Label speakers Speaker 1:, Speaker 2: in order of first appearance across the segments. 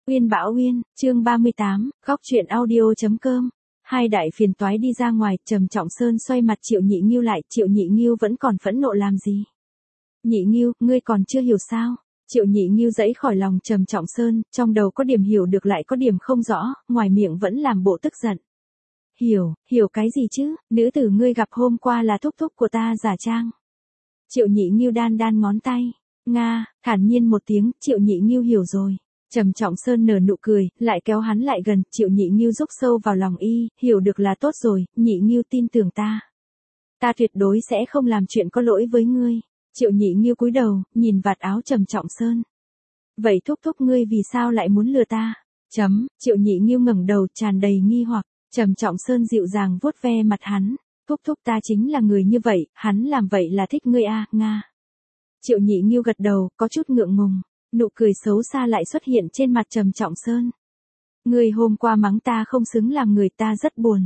Speaker 1: Uyên Bảo Uyên, chương 38, góc truyện audio.com. Hai đại phiền toái đi ra ngoài, Trầm Trọng Sơn xoay mặt Triệu Nhị Nghiêu lại, Triệu Nhị Nghiêu vẫn còn phẫn nộ làm gì? Nhị Nghiêu, ngươi còn chưa hiểu sao? Triệu Nhị Nghiêu giãy khỏi lòng Trầm Trọng Sơn, trong đầu có điểm hiểu được lại có điểm không rõ, ngoài miệng vẫn làm bộ tức giận. Hiểu cái gì chứ, nữ tử ngươi gặp hôm qua là thúc thúc của ta giả trang. Triệu Nhị Nghiêu đan ngón tay. Nga, thản nhiên một tiếng, Triệu Nhị Nghiêu hiểu rồi. Trầm Trọng Sơn nở nụ cười, lại kéo hắn lại gần, Triệu Nhị Nghiêu rúc sâu vào lòng y, hiểu được là tốt rồi, Nhị Nghiêu tin tưởng ta. Ta tuyệt đối sẽ không làm chuyện có lỗi với ngươi. Triệu Nhị Nghiêu cúi đầu, nhìn vạt áo Trầm Trọng Sơn. Vậy thúc thúc ngươi vì sao lại muốn lừa ta? Triệu Nhị Nghiêu ngẩng đầu tràn đầy nghi hoặc, Trầm Trọng Sơn dịu dàng vuốt ve mặt hắn. Thúc thúc ta chính là người như vậy, hắn làm vậy là thích ngươi à, Nga. Triệu Nhị Nghiêu gật đầu, có chút ngượng ngùng. Nụ cười xấu xa lại xuất hiện trên mặt Trầm Trọng Sơn. Ngươi hôm qua mắng ta không xứng làm người, ta rất buồn.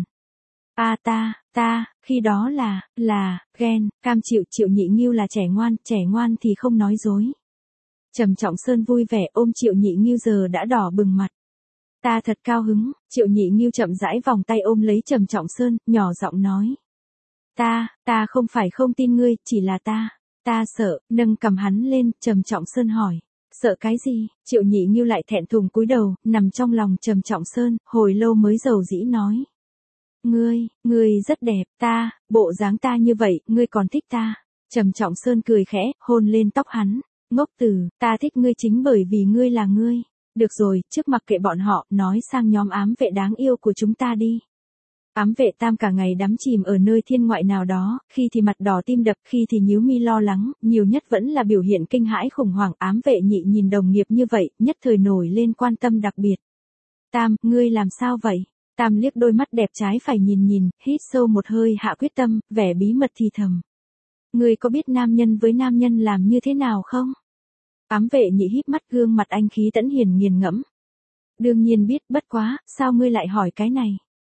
Speaker 1: Ta, khi đó là, ghen, cam chịu. Triệu Nhị Nghiêu là trẻ ngoan thì không nói dối. Trầm Trọng Sơn vui vẻ ôm Triệu Nhị Nghiêu giờ đã đỏ bừng mặt. Ta thật cao hứng, Triệu Nhị Nghiêu chậm rãi vòng tay ôm lấy Trầm Trọng Sơn, nhỏ giọng nói. Ta không phải không tin ngươi, chỉ là ta sợ, nâng cầm hắn lên, Trầm Trọng Sơn hỏi. Sợ cái gì? Triệu Nhị Nghiêu lại thẹn thùng cúi đầu, nằm trong lòng Trầm Trọng Sơn, hồi lâu mới dầu dĩ nói. Ngươi rất đẹp, bộ dáng ta như vậy, ngươi còn thích ta. Trầm Trọng Sơn cười khẽ, hôn lên tóc hắn. Ngốc tử, ta thích ngươi chính bởi vì ngươi là ngươi. Được rồi, trước mặc kệ bọn họ, nói sang nhóm ám vệ đáng yêu của chúng ta đi. Ám vệ Tam cả ngày đắm chìm ở nơi thiên ngoại nào đó, khi thì mặt đỏ tim đập, khi thì nhíu mi lo lắng, nhiều nhất vẫn là biểu hiện kinh hãi khủng hoảng. Ám vệ Nhị nhìn đồng nghiệp như vậy, nhất thời nổi lên quan tâm đặc biệt. Tam, ngươi làm sao vậy? Tam liếc đôi mắt đẹp trái phải nhìn, hít sâu một hơi hạ quyết tâm, vẻ bí mật thì thầm. Ngươi có biết nam nhân với nam nhân làm như thế nào không? Ám vệ Nhị híp mắt, gương mặt anh khí tẫn hiền nghiền ngẫm. Đương nhiên biết, bất quá, sao ngươi lại hỏi cái này?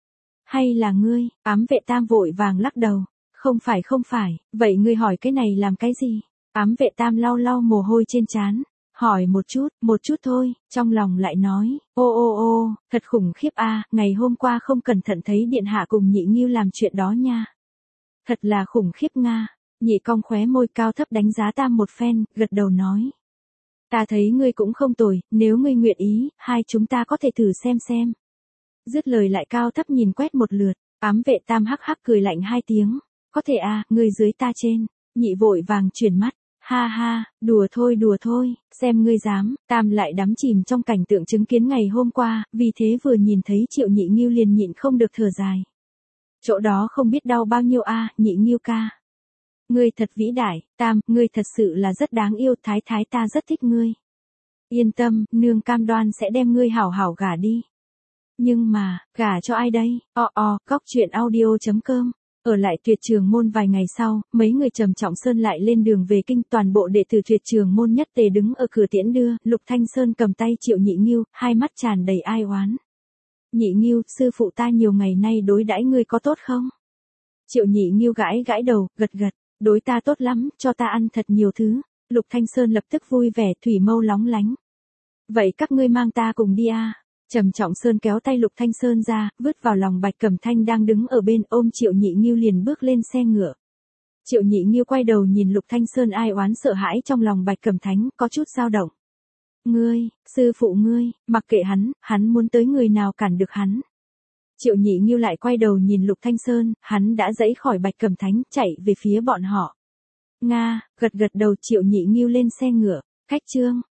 Speaker 1: Hay là ngươi? Ám vệ Tam vội vàng lắc đầu. Không phải, vậy ngươi hỏi cái này làm cái gì? Ám vệ Tam lau mồ hôi trên trán. Hỏi một chút thôi, trong lòng lại nói, ô, thật khủng khiếp a, ngày hôm qua không cẩn thận thấy điện hạ cùng Nhị Nghiêu làm chuyện đó nha. Thật là khủng khiếp Nga. Nhị cong khóe môi cao thấp đánh giá Tam một phen, gật đầu nói. Ta thấy ngươi cũng không tồi, nếu ngươi nguyện ý, hai chúng ta có thể thử xem. Dứt lời lại cao thấp nhìn quét một lượt, ám vệ Tam hắc hắc cười lạnh hai tiếng. Có thể à, ngươi dưới ta trên. Nhị vội vàng chuyển mắt. Ha, đùa thôi, xem ngươi dám. Tam lại đắm chìm trong cảnh tượng chứng kiến ngày hôm qua, vì thế vừa nhìn thấy Triệu Nhị Nghiêu liền nhịn không được thở dài. Chỗ đó không biết đau bao nhiêu a, Nhị Nghiêu ca. Ngươi thật vĩ đại, Tam, ngươi thật sự là rất đáng yêu, thái ta rất thích ngươi. Yên tâm, nương cam đoan sẽ đem ngươi hảo gả đi. Nhưng mà, gả cho ai đây? Góc truyện audio.com. Ở lại Tuyệt Trường Môn vài ngày sau, mấy người Trầm Trọng Sơn lại lên đường về kinh, toàn bộ đệ tử Tuyệt Trường Môn nhất tề đứng ở cửa tiễn đưa, Lục Thanh Sơn cầm tay Triệu Nhị Nghiêu, hai mắt tràn đầy ai oán. Nhị Nghiêu, sư phụ ta nhiều ngày nay đối đãi ngươi có tốt không? Triệu Nhị Nghiêu gãi đầu, gật, đối ta tốt lắm, cho ta ăn thật nhiều thứ. Lục Thanh Sơn lập tức vui vẻ, thủy mâu lóng lánh. Vậy các ngươi mang ta cùng đi à? Trầm Trọng Sơn kéo tay Lục Thanh Sơn ra, vứt vào lòng Bạch Cẩm Thanh đang đứng ở bên, ôm Triệu Nhị Nghiêu liền bước lên xe ngựa. Triệu Nhị Nghiêu quay đầu nhìn Lục Thanh Sơn ai oán sợ hãi trong lòng Bạch Cẩm Thánh, có chút dao động. Sư phụ ngươi, mặc kệ hắn muốn tới người nào cản được hắn. Triệu Nhị Nghiêu lại quay đầu nhìn Lục Thanh Sơn, hắn đã giãy khỏi Bạch Cẩm Thánh, chạy về phía bọn họ. Nga, gật đầu. Triệu Nhị Nghiêu lên xe ngựa, khách trương.